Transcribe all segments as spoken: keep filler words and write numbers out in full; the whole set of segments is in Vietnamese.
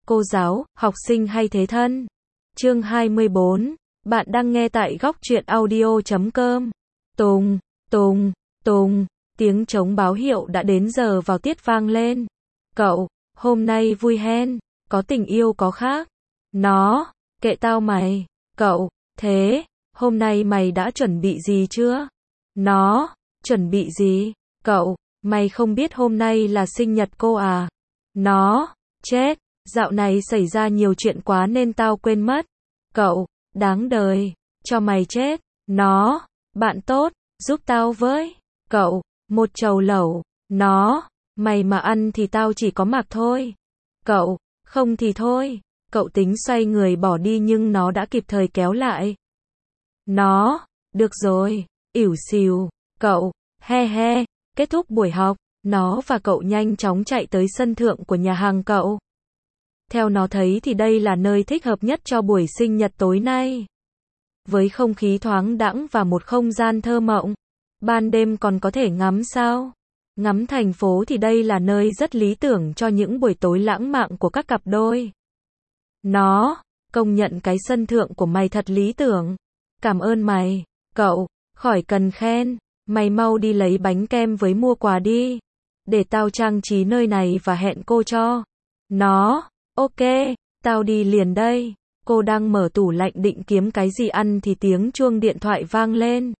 cô giáo, học sinh hay thế thân. Chương hai mươi bốn. Bạn đang nghe tại góc truyện audio chấm com. Tùng, tùng, tùng, tiếng trống báo hiệu đã đến giờ vào tiết vang lên. Cậu, hôm nay vui hen, có tình yêu có khác. Nó, kệ tao mày. Cậu, thế, hôm nay mày đã chuẩn bị gì chưa? Nó, chuẩn bị gì? Cậu, mày không biết hôm nay là sinh nhật cô à? Nó, chết, dạo này xảy ra nhiều chuyện quá nên tao quên mất. Cậu, đáng đời, cho mày chết. Nó, bạn tốt, giúp tao với. Cậu, một chầu lẩu. Nó, mày mà ăn thì tao chỉ có mặc thôi. Cậu, không thì thôi. Cậu tính xoay người bỏ đi nhưng nó đã kịp thời kéo lại. Nó, được rồi, ỉu xìu. Cậu, he he, kết thúc buổi học, nó và cậu nhanh chóng chạy tới sân thượng của nhà hàng cậu. Theo nó thấy thì đây là nơi thích hợp nhất cho buổi sinh nhật tối nay. Với không khí thoáng đãng và một không gian thơ mộng. Ban đêm còn có thể ngắm sao? Ngắm thành phố thì đây là nơi rất lý tưởng cho những buổi tối lãng mạn của các cặp đôi. Nó, công nhận cái sân thượng của mày thật lý tưởng. Cảm ơn mày. Cậu, khỏi cần khen. Mày mau đi lấy bánh kem với mua quà đi. Để tao trang trí nơi này và hẹn cô cho. Nó, ok, tao đi liền đây. Cô đang mở tủ lạnh định kiếm cái gì ăn thì tiếng chuông điện thoại vang lên.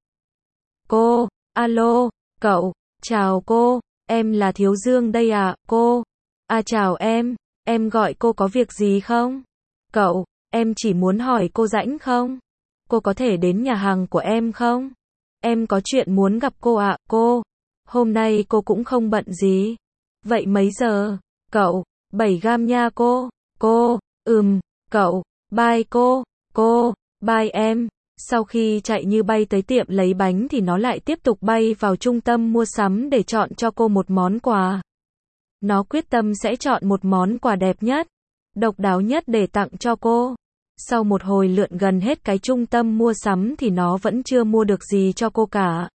Cô, alo, cậu, chào cô, em là Thiếu Dương đây à, cô. À chào em, em gọi cô có việc gì không? Cậu, em chỉ muốn hỏi cô rảnh không? Cô có thể đến nhà hàng của em không? Em có chuyện muốn gặp cô ạ, cô. Hôm nay cô cũng không bận gì. Vậy mấy giờ? Cậu, bảy gam nha cô. Cô, ừm, cậu, bye cô, cô, bye em. Sau khi chạy như bay tới tiệm lấy bánh thì nó lại tiếp tục bay vào trung tâm mua sắm để chọn cho cô một món quà. Nó quyết tâm sẽ chọn một món quà đẹp nhất, độc đáo nhất để tặng cho cô. Sau một hồi lượn gần hết cái trung tâm mua sắm thì nó vẫn chưa mua được gì cho cô cả.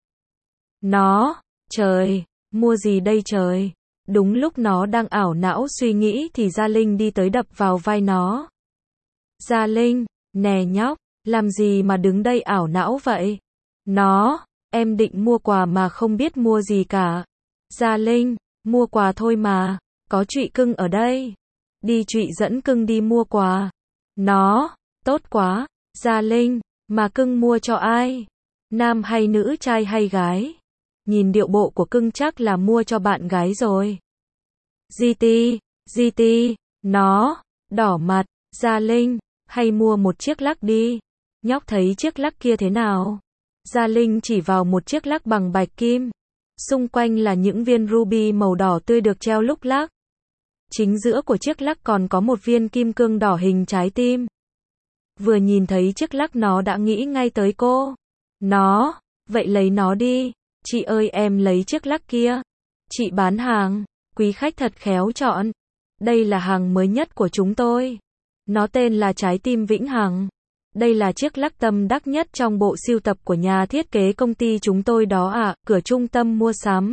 Nó, trời, mua gì đây trời? Đúng lúc nó đang ảo não suy nghĩ thì Gia Linh đi tới đập vào vai nó. Gia Linh, nè nhóc, làm gì mà đứng đây ảo não vậy? Nó, em định mua quà mà không biết mua gì cả. Gia Linh, mua quà thôi mà, có Trụy cưng ở đây. Đi Trụy dẫn cưng đi mua quà. Nó, tốt quá. Gia Linh, mà cưng mua cho ai? Nam hay nữ, trai hay gái? Nhìn điệu bộ của cưng chắc là mua cho bạn gái rồi. giê tê, giê tê, nó, đỏ mặt. Gia Linh, hay mua một chiếc lắc đi. Nhóc thấy chiếc lắc kia thế nào? Gia Linh chỉ vào một chiếc lắc bằng bạch kim. Xung quanh là những viên ruby màu đỏ tươi được treo lúc lắc. Chính giữa của chiếc lắc còn có một viên kim cương đỏ hình trái tim. Vừa nhìn thấy chiếc lắc nó đã nghĩ ngay tới cô. Nó, vậy lấy nó đi. Chị ơi em lấy chiếc lắc kia. Chị bán hàng, quý khách thật khéo chọn. Đây là hàng mới nhất của chúng tôi. Nó tên là Trái tim vĩnh hằng. Đây là chiếc lắc tâm đắc nhất trong bộ sưu tập của nhà thiết kế công ty chúng tôi đó ạ, à, cửa trung tâm mua sắm.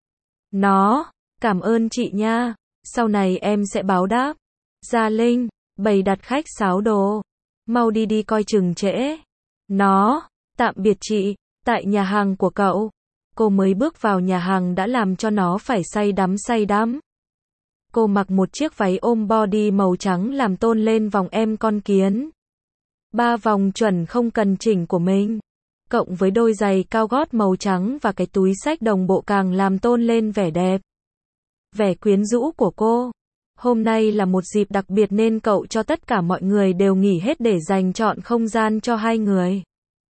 Nó, cảm ơn chị nha. Sau này em sẽ báo đáp. Gia Linh, bày đặt khách sáo đồ. Mau đi đi coi chừng trễ. Nó, tạm biệt chị, tại nhà hàng của cậu. Cô mới bước vào nhà hàng đã làm cho nó phải say đắm say đắm. Cô mặc một chiếc váy ôm body màu trắng làm tôn lên vòng em con kiến. Ba vòng chuẩn không cần chỉnh của mình. Cộng với đôi giày cao gót màu trắng và cái túi xách đồng bộ càng làm tôn lên vẻ đẹp. Vẻ quyến rũ của cô. Hôm nay là một dịp đặc biệt nên cậu cho tất cả mọi người đều nghỉ hết để dành chọn không gian cho hai người.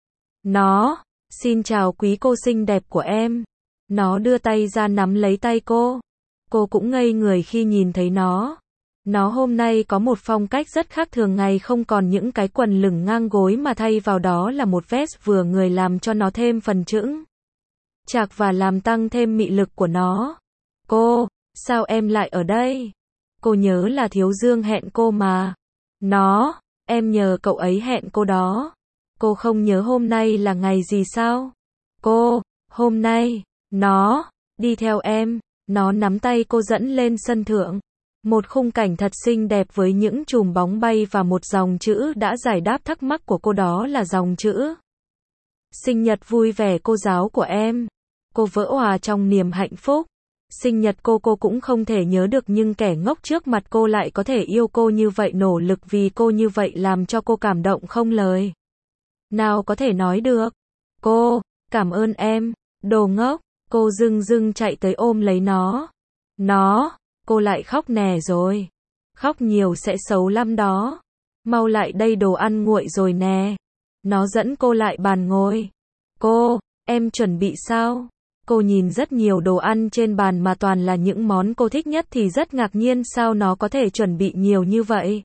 Nó, xin chào quý cô xinh đẹp của em. Nó đưa tay ra nắm lấy tay cô. Cô cũng ngây người khi nhìn thấy nó. Nó hôm nay có một phong cách rất khác thường ngày, không còn những cái quần lửng ngang gối mà thay vào đó là một vest vừa người làm cho nó thêm phần chững chạc và làm tăng thêm mị lực của nó. Cô, sao em lại ở đây? Cô nhớ là Thiếu Dương hẹn cô mà. Nó, em nhờ cậu ấy hẹn cô đó. Cô không nhớ hôm nay là ngày gì sao? Cô, hôm nay, nó, đi theo em. Nó nắm tay cô dẫn lên sân thượng. Một khung cảnh thật xinh đẹp với những chùm bóng bay và một dòng chữ đã giải đáp thắc mắc của cô, đó là dòng chữ sinh nhật vui vẻ cô giáo của em. Cô vỡ òa trong niềm hạnh phúc. Sinh nhật cô cô cũng không thể nhớ được, nhưng kẻ ngốc trước mặt cô lại có thể yêu cô như vậy, nỗ lực vì cô như vậy làm cho cô cảm động không lời nào có thể nói được. Cô, cảm ơn em, đồ ngốc. Cô dưng dưng chạy tới ôm lấy nó. Nó, cô lại khóc nè rồi. Khóc nhiều sẽ xấu lắm đó. Mau lại đây, đồ ăn nguội rồi nè. Nó dẫn cô lại bàn ngồi. Cô, em chuẩn bị sao? Cô nhìn rất nhiều đồ ăn trên bàn mà toàn là những món cô thích nhất thì rất ngạc nhiên sao nó có thể chuẩn bị nhiều như vậy.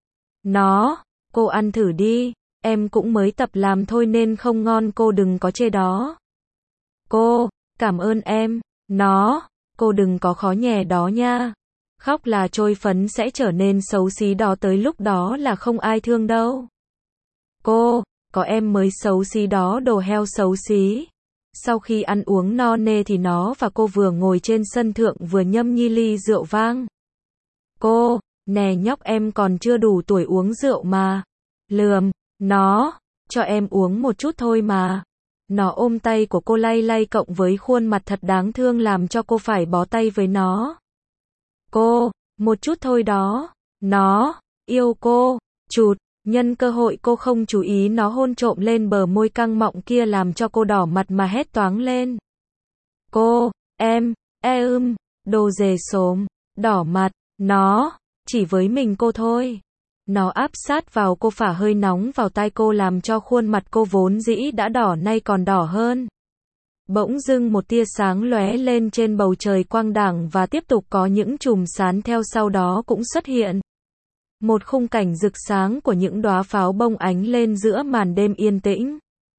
Nó, cô ăn thử đi, em cũng mới tập làm thôi nên không ngon, cô đừng có chê đó. Cô, cảm ơn em. Nó, cô đừng có khó nhè đó nha. Khóc là trôi phấn sẽ trở nên xấu xí đó, tới lúc đó là không ai thương đâu. Cô, có em mới xấu xí đó, đồ heo xấu xí. Sau khi ăn uống no nê thì nó và cô vừa ngồi trên sân thượng vừa nhâm nhi ly rượu vang. Cô, nè nhóc, em còn chưa đủ tuổi uống rượu mà. Lườm, nó, cho em uống một chút thôi mà. Nó ôm tay của cô lay lay cộng với khuôn mặt thật đáng thương làm cho cô phải bó tay với nó. Cô, một chút thôi đó. Nó, yêu cô, chụt. Nhân cơ hội cô không chú ý, nó hôn trộm lên bờ môi căng mọng kia làm cho cô đỏ mặt mà hét toáng lên. Cô, em, e ưm, đồ dề xồm, đỏ mặt, nó, chỉ với mình cô thôi. Nó áp sát vào cô, phả hơi nóng vào tai cô làm cho khuôn mặt cô vốn dĩ đã đỏ nay còn đỏ hơn. Bỗng dưng một tia sáng lóe lên trên bầu trời quang đảng và tiếp tục có những chùm sáng theo sau đó cũng xuất hiện. Một khung cảnh rực sáng của những đóa pháo bông ánh lên giữa màn đêm yên tĩnh.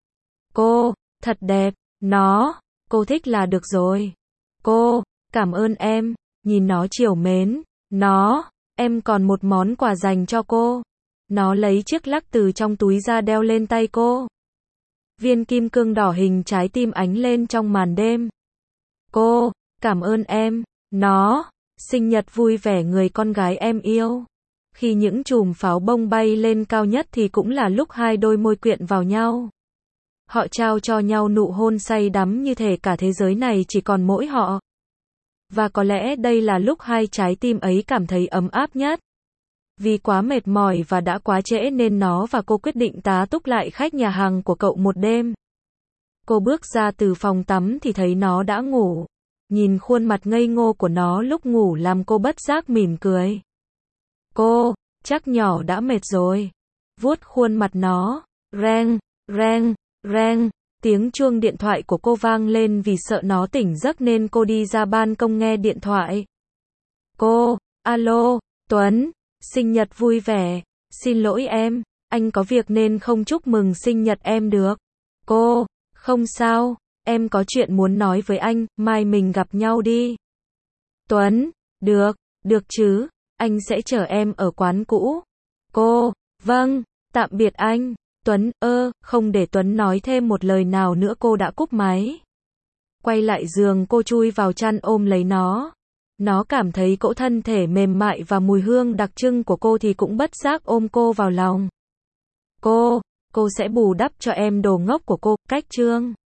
Cô, thật đẹp, nó, cô thích là được rồi. Cô, cảm ơn em, nhìn nó trìu mến. Nó, em còn một món quà dành cho cô. Nó lấy chiếc lắc từ trong túi ra đeo lên tay cô. Viên kim cương đỏ hình trái tim ánh lên trong màn đêm. Cô, cảm ơn em. Nó, sinh nhật vui vẻ người con gái em yêu. Khi những chùm pháo bông bay lên cao nhất thì cũng là lúc hai đôi môi quyện vào nhau. Họ trao cho nhau nụ hôn say đắm như thể cả thế giới này chỉ còn mỗi họ. Và có lẽ đây là lúc hai trái tim ấy cảm thấy ấm áp nhất. Vì quá mệt mỏi và đã quá trễ nên nó và cô quyết định tá túc lại khách nhà hàng của cậu một đêm. Cô bước ra từ phòng tắm thì thấy nó đã ngủ. Nhìn khuôn mặt ngây ngô của nó lúc ngủ làm cô bất giác mỉm cười. Cô, chắc nhỏ đã mệt rồi. Vuốt khuôn mặt nó. Reng, reng, reng. Tiếng chuông điện thoại của cô vang lên, vì sợ nó tỉnh giấc nên cô đi ra ban công nghe điện thoại. Cô, alo, Tuấn, sinh nhật vui vẻ. Xin lỗi em, anh có việc nên không chúc mừng sinh nhật em được. Cô, không sao, em có chuyện muốn nói với anh, mai mình gặp nhau đi. Tuấn, được, được chứ, anh sẽ chở em ở quán cũ. Cô, vâng, tạm biệt anh. Tuấn, ơ, không để Tuấn nói thêm một lời nào nữa cô đã cúp máy. Quay lại giường, cô chui vào chăn ôm lấy nó. Nó cảm thấy cỗ thân thể mềm mại và mùi hương đặc trưng của cô thì cũng bất giác ôm cô vào lòng. Cô, cô sẽ bù đắp cho em, đồ ngốc của cô, cách chương.